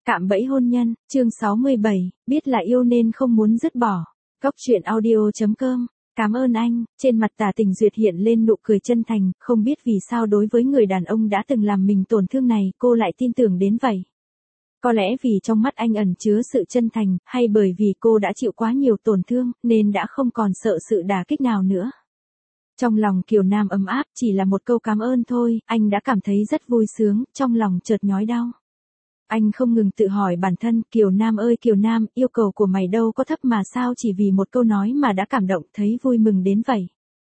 Cạm bẫy hôn nhân, chương 67, biết là yêu nên không muốn dứt bỏ. Cốc truyện audio.com. Cảm ơn anh, trên mặt Tả Tình Duyệt hiện lên nụ cười chân thành, không biết vì sao đối với người đàn ông đã từng làm mình tổn thương này, cô lại tin tưởng đến vậy. Có lẽ vì trong mắt anh ẩn chứa sự chân thành, hay bởi vì cô đã chịu quá nhiều tổn thương, nên đã không còn sợ sự đả kích nào nữa. Trong lòng Kiều Nam ấm áp, chỉ là một câu cảm ơn thôi, anh đã cảm thấy rất vui sướng, trong lòng chợt nhói đau. Anh không ngừng tự hỏi bản thân, Kiều Nam ơi Kiều Nam, yêu cầu của mày đâu có thấp mà sao chỉ vì một câu nói mà đã cảm động thấy vui mừng đến vậy.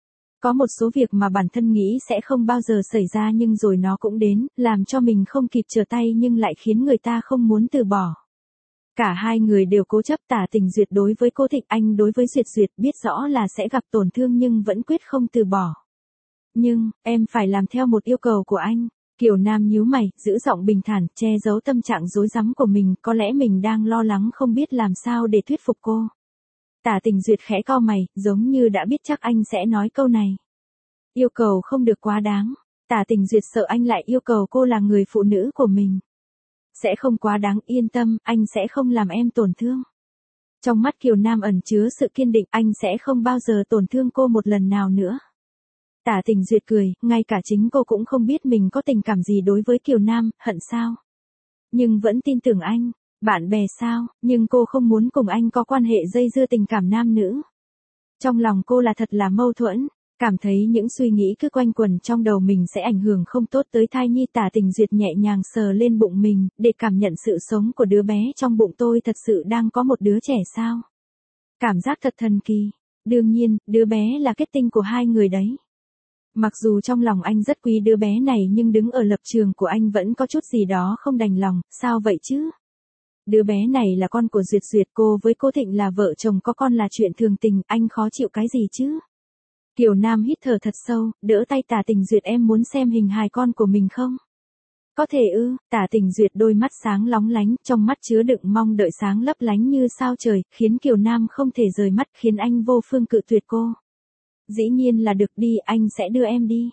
Có một số việc mà bản thân nghĩ sẽ không bao giờ xảy ra nhưng rồi nó cũng đến, làm cho mình không kịp trở tay nhưng lại khiến người ta không muốn từ bỏ. Cả hai người đều cố chấp, Tả Tình Duyệt đối với Cố Thịnh, anh đối với Duyệt Duyệt, biết rõ là sẽ gặp tổn thương nhưng vẫn quyết không từ bỏ. Nhưng, em phải làm theo một yêu cầu của anh. Kiều Nam nhíu mày, giữ giọng bình thản, che giấu tâm trạng rối rắm của mình, có lẽ mình đang lo lắng không biết làm sao để thuyết phục cô. Tả Tình Duyệt khẽ cau mày, giống như đã biết chắc anh sẽ nói câu này. Yêu cầu không được quá đáng. Tả Tình Duyệt sợ anh lại yêu cầu cô là người phụ nữ của mình. Sẽ không quá đáng, yên tâm, anh sẽ không làm em tổn thương. Trong mắt Kiều Nam ẩn chứa sự kiên định, anh sẽ không bao giờ tổn thương cô một lần nào nữa. Tả Tình Duyệt cười, ngay cả chính cô cũng không biết mình có tình cảm gì đối với Kiều Nam, hận sao? Nhưng vẫn tin tưởng anh, bạn bè sao, nhưng cô không muốn cùng anh có quan hệ dây dưa tình cảm nam nữ. Trong lòng cô là thật là mâu thuẫn, cảm thấy những suy nghĩ cứ quanh quẩn trong đầu mình sẽ ảnh hưởng không tốt tới thai nhi. Tả Tình Duyệt nhẹ nhàng sờ lên bụng mình, để cảm nhận sự sống của đứa bé trong bụng. Tôi thật sự đang có một đứa trẻ sao? Cảm giác thật thần kỳ, đương nhiên, đứa bé là kết tinh của hai người đấy. Mặc dù trong lòng anh rất quý đứa bé này nhưng đứng ở lập trường của anh vẫn có chút gì đó không đành lòng, sao vậy chứ? Đứa bé này là con của Duyệt Duyệt, cô với Cố Thịnh là vợ chồng có con là chuyện thường tình, anh khó chịu cái gì chứ? Kiều Nam hít thở thật sâu, đỡ tay Tả Tình Duyệt, em muốn xem hình hài con của mình không? Có thể ư? Tả Tình Duyệt đôi mắt sáng lóng lánh, trong mắt chứa đựng mong đợi sáng lấp lánh như sao trời, khiến Kiều Nam không thể rời mắt, khiến anh vô phương cự tuyệt cô. Dĩ nhiên là được, đi, anh sẽ đưa em đi.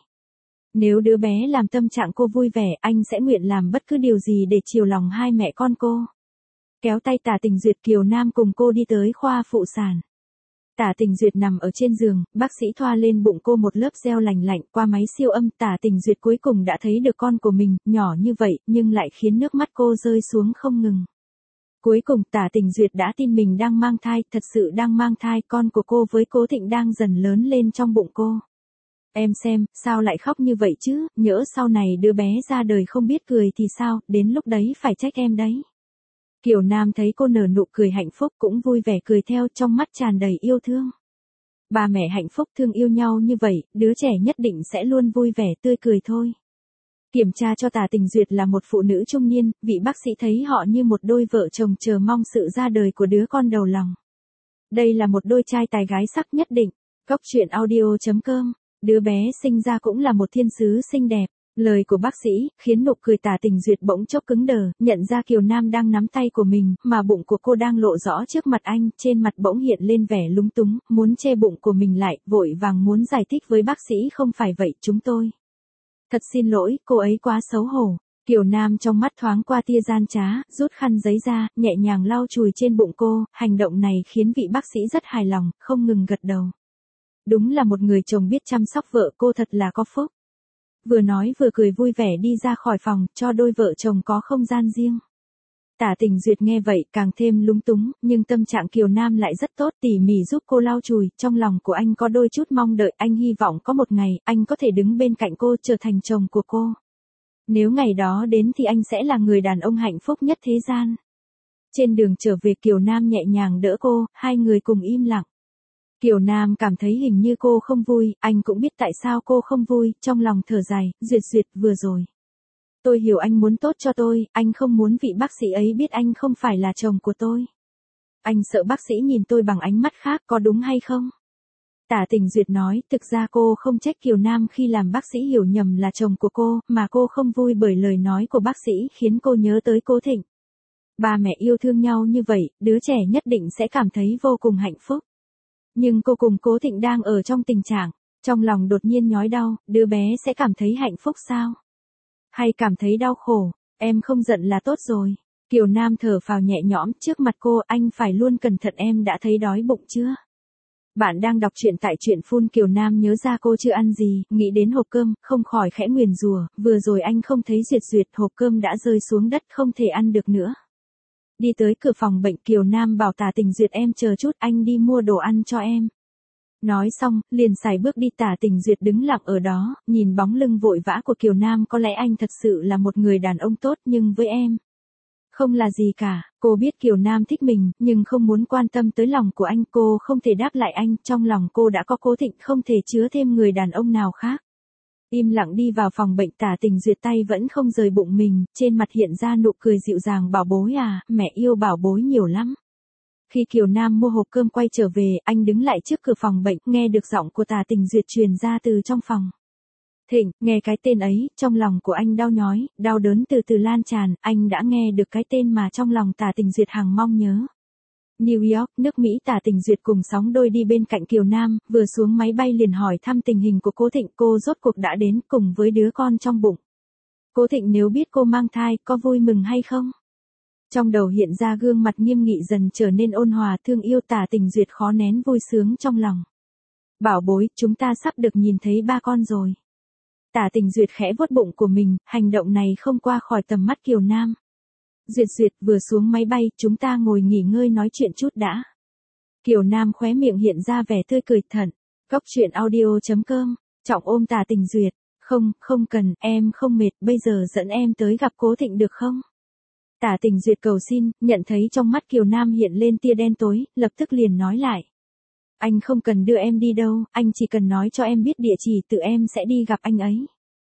Nếu đứa bé làm tâm trạng cô vui vẻ, anh sẽ nguyện làm bất cứ điều gì để chiều lòng hai mẹ con cô. Kéo tay Tả Tình Duyệt, Kiều Nam cùng cô đi tới khoa phụ sản. Tả Tình Duyệt nằm ở trên giường, bác sĩ thoa lên bụng cô một lớp gel lành lạnh, qua máy siêu âm Tả Tình Duyệt cuối cùng đã thấy được con của mình, nhỏ như vậy, nhưng lại khiến nước mắt cô rơi xuống không ngừng. Cuối cùng Tả Tình Duyệt đã tin mình đang mang thai, thật sự đang mang thai, con của cô với Cố Thịnh đang dần lớn lên trong bụng cô. Em xem, sao lại khóc như vậy chứ, nhỡ sau này đứa bé ra đời không biết cười thì sao, đến lúc đấy phải trách em đấy. Kiều Nam thấy cô nở nụ cười hạnh phúc cũng vui vẻ cười theo, trong mắt tràn đầy yêu thương. Ba mẹ hạnh phúc thương yêu nhau như vậy, đứa trẻ nhất định sẽ luôn vui vẻ tươi cười thôi. Kiểm tra cho Tả Tình Duyệt là một phụ nữ trung niên, vị bác sĩ thấy họ như một đôi vợ chồng chờ mong sự ra đời của đứa con đầu lòng. Đây là một đôi trai tài gái sắc nhất định. Cốc truyện audio.com. Đứa bé sinh ra cũng là một thiên sứ xinh đẹp. Lời của bác sĩ khiến nụ cười Tả Tình Duyệt bỗng chốc cứng đờ, nhận ra Kiều Nam đang nắm tay của mình, mà bụng của cô đang lộ rõ trước mặt anh, trên mặt bỗng hiện lên vẻ lúng túng, muốn che bụng của mình lại, vội vàng muốn giải thích với bác sĩ, không phải vậy, chúng tôi. Thật xin lỗi, cô ấy quá xấu hổ. Kiều Nam trong mắt thoáng qua tia gian trá, rút khăn giấy ra, nhẹ nhàng lau chùi trên bụng cô, hành động này khiến vị bác sĩ rất hài lòng, không ngừng gật đầu. Đúng là một người chồng biết chăm sóc vợ, cô thật là có phúc. Vừa nói vừa cười vui vẻ đi ra khỏi phòng, cho đôi vợ chồng có không gian riêng. Tả Tình Duyệt nghe vậy càng thêm lúng túng, nhưng tâm trạng Kiều Nam lại rất tốt, tỉ mỉ giúp cô lau chùi, trong lòng của anh có đôi chút mong đợi, anh hy vọng có một ngày, anh có thể đứng bên cạnh cô, trở thành chồng của cô. Nếu ngày đó đến thì anh sẽ là người đàn ông hạnh phúc nhất thế gian. Trên đường trở về Kiều Nam nhẹ nhàng đỡ cô, hai người cùng im lặng. Kiều Nam cảm thấy hình như cô không vui, anh cũng biết tại sao cô không vui, trong lòng thở dài, Duyệt Duyệt, vừa rồi. Tôi hiểu anh muốn tốt cho tôi, anh không muốn vị bác sĩ ấy biết anh không phải là chồng của tôi. Anh sợ bác sĩ nhìn tôi bằng ánh mắt khác, có đúng hay không? Tả Tình Duyệt nói, thực ra cô không trách Kiều Nam khi làm bác sĩ hiểu nhầm là chồng của cô, mà cô không vui bởi lời nói của bác sĩ khiến cô nhớ tới Cố Thịnh. Ba mẹ yêu thương nhau như vậy, đứa trẻ nhất định sẽ cảm thấy vô cùng hạnh phúc. Nhưng cô cùng Cố Thịnh đang ở trong tình trạng, trong lòng đột nhiên nhói đau, đứa bé sẽ cảm thấy hạnh phúc sao? Hay cảm thấy đau khổ, em không giận là tốt rồi. Kiều Nam thở phào nhẹ nhõm trước mặt cô, anh phải luôn cẩn thận, em đã thấy đói bụng chưa? Bạn đang đọc truyện tại truyện phun. Kiều Nam nhớ ra cô chưa ăn gì, nghĩ đến hộp cơm, không khỏi khẽ nguyền rủa, vừa rồi anh không thấy Duyệt, hộp cơm đã rơi xuống đất không thể ăn được nữa. Đi tới cửa phòng bệnh, Kiều Nam bảo Tả Tình Duyệt em chờ chút, anh đi mua đồ ăn cho em. Nói xong, liền sải bước đi. Tả Tình Duyệt đứng lặng ở đó, nhìn bóng lưng vội vã của Kiều Nam. Có lẽ anh thật sự là một người đàn ông tốt, nhưng với em không là gì cả. Cô biết Kiều Nam thích mình, nhưng không muốn quan tâm tới lòng của anh. Cô không thể đáp lại anh, trong lòng cô đã có Cố Thịnh, không thể chứa thêm người đàn ông nào khác. Im lặng đi vào phòng bệnh, Tả Tình Duyệt tay vẫn không rời bụng mình, trên mặt hiện ra nụ cười dịu dàng. Bảo bối à, mẹ yêu bảo bối nhiều lắm. Khi Kiều Nam mua hộp cơm quay trở về, anh đứng lại trước cửa phòng bệnh, nghe được giọng của Tả Tình Duyệt truyền ra từ trong phòng. Thịnh, nghe cái tên ấy, trong lòng của anh đau nhói, đau đớn từ từ lan tràn, anh đã nghe được cái tên mà trong lòng Tả Tình Duyệt hằng mong nhớ. New York, nước Mỹ. Tả Tình Duyệt cùng sóng đôi đi bên cạnh Kiều Nam, vừa xuống máy bay liền hỏi thăm tình hình của Cố Thịnh. Cô rốt cuộc đã đến, cùng với đứa con trong bụng. Cố Thịnh nếu biết cô mang thai, có vui mừng hay không? Trong đầu hiện ra gương mặt nghiêm nghị dần trở nên ôn hòa thương yêu. Tả Tình Duyệt khó nén vui sướng trong lòng. Bảo bối, chúng ta sắp được nhìn thấy ba con rồi. Tả Tình Duyệt khẽ vuốt bụng của mình, hành động này không qua khỏi tầm mắt Kiều Nam. Duyệt, vừa xuống máy bay, chúng ta ngồi nghỉ ngơi nói chuyện chút đã. Kiều Nam khóe miệng hiện ra vẻ tươi cười thận. Góc truyện audio.com, trọng ôm Tả Tình Duyệt. Không cần, em không mệt, bây giờ dẫn em tới gặp Cố Thịnh được không? Tả Tình Duyệt cầu xin, nhận thấy trong mắt Kiều Nam hiện lên tia đen tối, lập tức liền nói lại. Anh không cần đưa em đi đâu, anh chỉ cần nói cho em biết địa chỉ, tự em sẽ đi gặp anh ấy.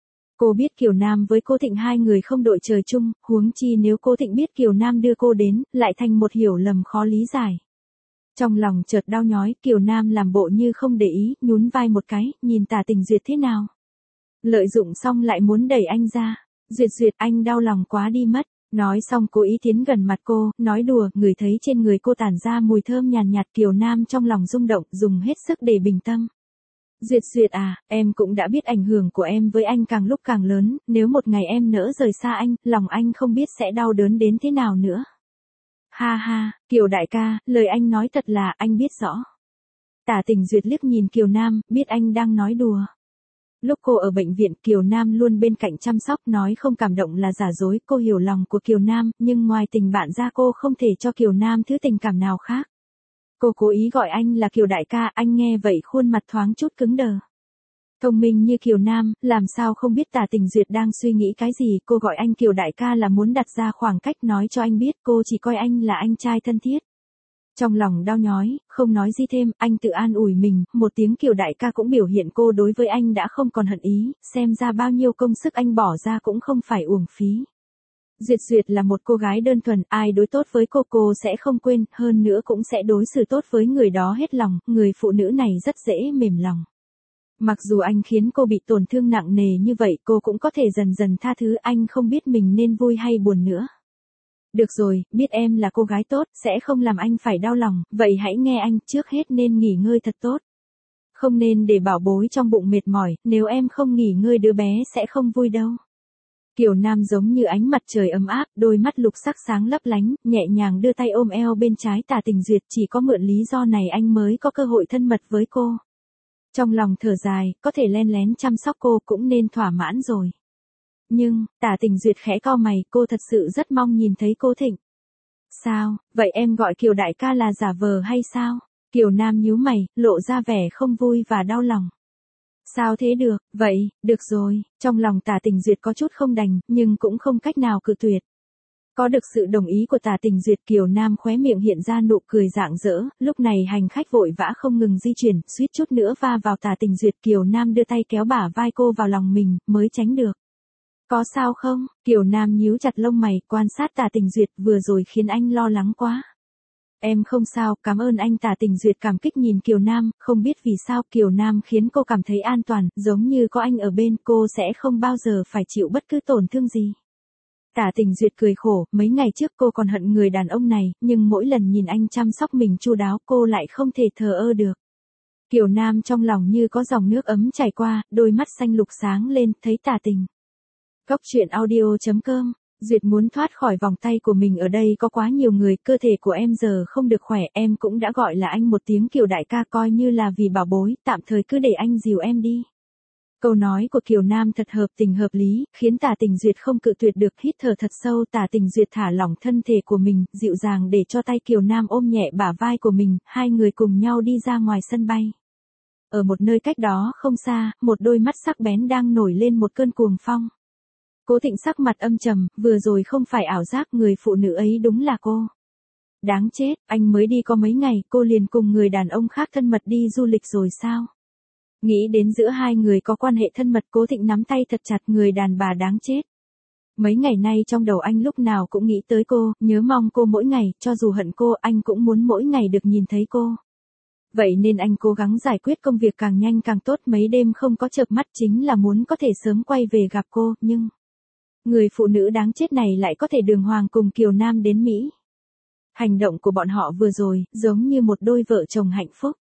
Cô biết Kiều Nam với Cố Thịnh hai người không đội trời chung, huống chi nếu Cố Thịnh biết Kiều Nam đưa cô đến, lại thành một hiểu lầm khó lý giải. Trong lòng chợt đau nhói, Kiều Nam làm bộ như không để ý, nhún vai một cái, nhìn Tả Tình Duyệt thế nào. Lợi dụng xong lại muốn đẩy anh ra. Duyệt, anh đau lòng quá đi mất. Nói xong cố ý tiến gần mặt cô, nói đùa, ngửi thấy trên người cô tản ra mùi thơm nhàn nhạt. Kiều Nam trong lòng rung động, dùng hết sức để bình tâm. Duyệt à, em cũng đã biết ảnh hưởng của em với anh càng lúc càng lớn, nếu một ngày em nỡ rời xa anh, lòng anh không biết sẽ đau đớn đến thế nào nữa. Ha ha, Kiều đại ca, lời anh nói thật là, anh biết rõ. Tả Tình Duyệt liếc nhìn Kiều Nam, biết anh đang nói đùa. Lúc cô ở bệnh viện, Kiều Nam luôn bên cạnh chăm sóc, nói không cảm động là giả dối. Cô hiểu lòng của Kiều Nam, nhưng ngoài tình bạn ra cô không thể cho Kiều Nam thứ tình cảm nào khác. Cô cố ý gọi anh là Kiều đại ca, anh nghe vậy khuôn mặt thoáng chút cứng đờ. Thông minh như Kiều Nam, làm sao không biết Tả Tình Duyệt đang suy nghĩ cái gì. Cô gọi anh Kiều đại ca là muốn đặt ra khoảng cách, nói cho anh biết cô chỉ coi anh là anh trai thân thiết. Trong lòng đau nhói, không nói gì thêm, anh tự an ủi mình, một tiếng Kiều đại ca cũng biểu hiện cô đối với anh đã không còn hận ý, xem ra bao nhiêu công sức anh bỏ ra cũng không phải uổng phí. Duyệt là một cô gái đơn thuần, ai đối tốt với cô sẽ không quên, hơn nữa cũng sẽ đối xử tốt với người đó hết lòng, người phụ nữ này rất dễ mềm lòng. Mặc dù anh khiến cô bị tổn thương nặng nề như vậy, cô cũng có thể dần dần tha thứ. Anh không biết mình nên vui hay buồn nữa. Được rồi, biết em là cô gái tốt, sẽ không làm anh phải đau lòng, vậy hãy nghe anh, trước hết nên nghỉ ngơi thật tốt. Không nên để bảo bối trong bụng mệt mỏi, nếu em không nghỉ ngơi đứa bé sẽ không vui đâu. Kiều Nam giống như ánh mặt trời ấm áp, đôi mắt lục sắc sáng lấp lánh, nhẹ nhàng đưa tay ôm eo bên trái Tả Tình Duyệt. Chỉ có mượn lý do này anh mới có cơ hội thân mật với cô. Trong lòng thở dài, có thể len lén chăm sóc cô cũng nên thỏa mãn rồi. Nhưng, Tả Tình Duyệt khẽ cau mày, cô thật sự rất mong nhìn thấy Cố Thịnh. Sao, vậy em gọi Kiều đại ca là giả vờ hay sao? Kiều Nam nhíu mày, lộ ra vẻ không vui và đau lòng. Sao thế được, vậy, được rồi, trong lòng Tả Tình Duyệt có chút không đành, nhưng cũng không cách nào cự tuyệt. Có được sự đồng ý của Tả Tình Duyệt, Kiều Nam khóe miệng hiện ra nụ cười rạng rỡ, lúc này hành khách vội vã không ngừng di chuyển, suýt chút nữa va vào Tả Tình Duyệt. Kiều Nam đưa tay kéo bả vai cô vào lòng mình, mới tránh được. Có sao không? Kiều Nam nhíu chặt lông mày, quan sát Tả Tình Duyệt, vừa rồi khiến anh lo lắng quá. Em không sao, cảm ơn anh. Tả Tình Duyệt cảm kích nhìn Kiều Nam, không biết vì sao Kiều Nam khiến cô cảm thấy an toàn, giống như có anh ở bên cô sẽ không bao giờ phải chịu bất cứ tổn thương gì. Tả Tình Duyệt cười khổ, mấy ngày trước cô còn hận người đàn ông này, nhưng mỗi lần nhìn anh chăm sóc mình chu đáo cô lại không thể thờ ơ được. Kiều Nam trong lòng như có dòng nước ấm chảy qua, đôi mắt xanh lục sáng lên, thấy Tả Tình. Góc truyện audio.com Duyệt muốn thoát khỏi vòng tay của mình, ở đây có quá nhiều người, cơ thể của em giờ không được khỏe, em cũng đã gọi là anh một tiếng Kiều đại ca, coi như là vì bảo bối, tạm thời cứ để anh dìu em đi. Câu nói của Kiều Nam thật hợp tình hợp lý, khiến Tả Tình Duyệt không cự tuyệt được, hít thở thật sâu, Tả Tình Duyệt thả lỏng thân thể của mình, dịu dàng để cho tay Kiều Nam ôm nhẹ bả vai của mình, hai người cùng nhau đi ra ngoài sân bay. Ở một nơi cách đó không xa, một đôi mắt sắc bén đang nổi lên một cơn cuồng phong. Cố Thịnh sắc mặt âm trầm, vừa rồi không phải ảo giác, người phụ nữ ấy đúng là cô. Đáng chết, anh mới đi có mấy ngày, cô liền cùng người đàn ông khác thân mật đi du lịch rồi sao? Nghĩ đến giữa hai người có quan hệ thân mật, Cố Thịnh nắm tay thật chặt, người đàn bà đáng chết. Mấy ngày nay trong đầu anh lúc nào cũng nghĩ tới cô, nhớ mong cô mỗi ngày, cho dù hận cô, anh cũng muốn mỗi ngày được nhìn thấy cô. Vậy nên anh cố gắng giải quyết công việc càng nhanh càng tốt, mấy đêm không có chợp mắt chính là muốn có thể sớm quay về gặp cô, nhưng người phụ nữ đáng chết này lại có thể đường hoàng cùng Kiều Nam đến Mỹ. Hành động của bọn họ vừa rồi, giống như một đôi vợ chồng hạnh phúc.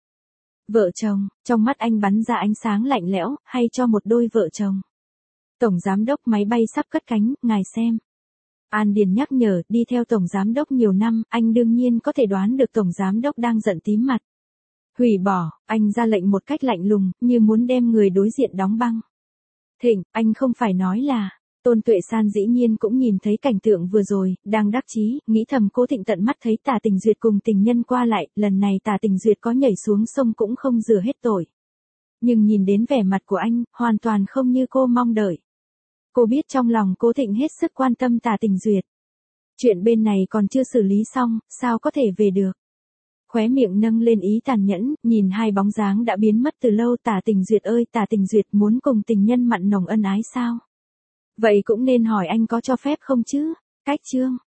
Vợ chồng, trong mắt anh bắn ra ánh sáng lạnh lẽo, hay cho một đôi vợ chồng. Tổng giám đốc, máy bay sắp cất cánh, ngài xem. An Điền nhắc nhở, đi theo tổng giám đốc nhiều năm, anh đương nhiên có thể đoán được tổng giám đốc đang giận tím mặt. Hủy bỏ, anh ra lệnh một cách lạnh lùng, như muốn đem người đối diện đóng băng. Thịnh, anh không phải nói là... Tôn Tuệ San dĩ nhiên cũng nhìn thấy cảnh tượng vừa rồi, đang đắc chí, nghĩ thầm Cố Thịnh tận mắt thấy Tả Tình Duyệt cùng tình nhân qua lại, lần này Tả Tình Duyệt có nhảy xuống sông cũng không rửa hết tội. Nhưng nhìn đến vẻ mặt của anh, hoàn toàn không như cô mong đợi. Cô biết trong lòng Cố Thịnh hết sức quan tâm Tả Tình Duyệt. Chuyện bên này còn chưa xử lý xong, sao có thể về được. Khóe miệng nâng lên ý tàn nhẫn, nhìn hai bóng dáng đã biến mất từ lâu. Tả Tình Duyệt ơi, Tả Tình Duyệt muốn cùng tình nhân mặn nồng ân ái sao? Vậy cũng nên hỏi anh có cho phép không chứ? Cách chương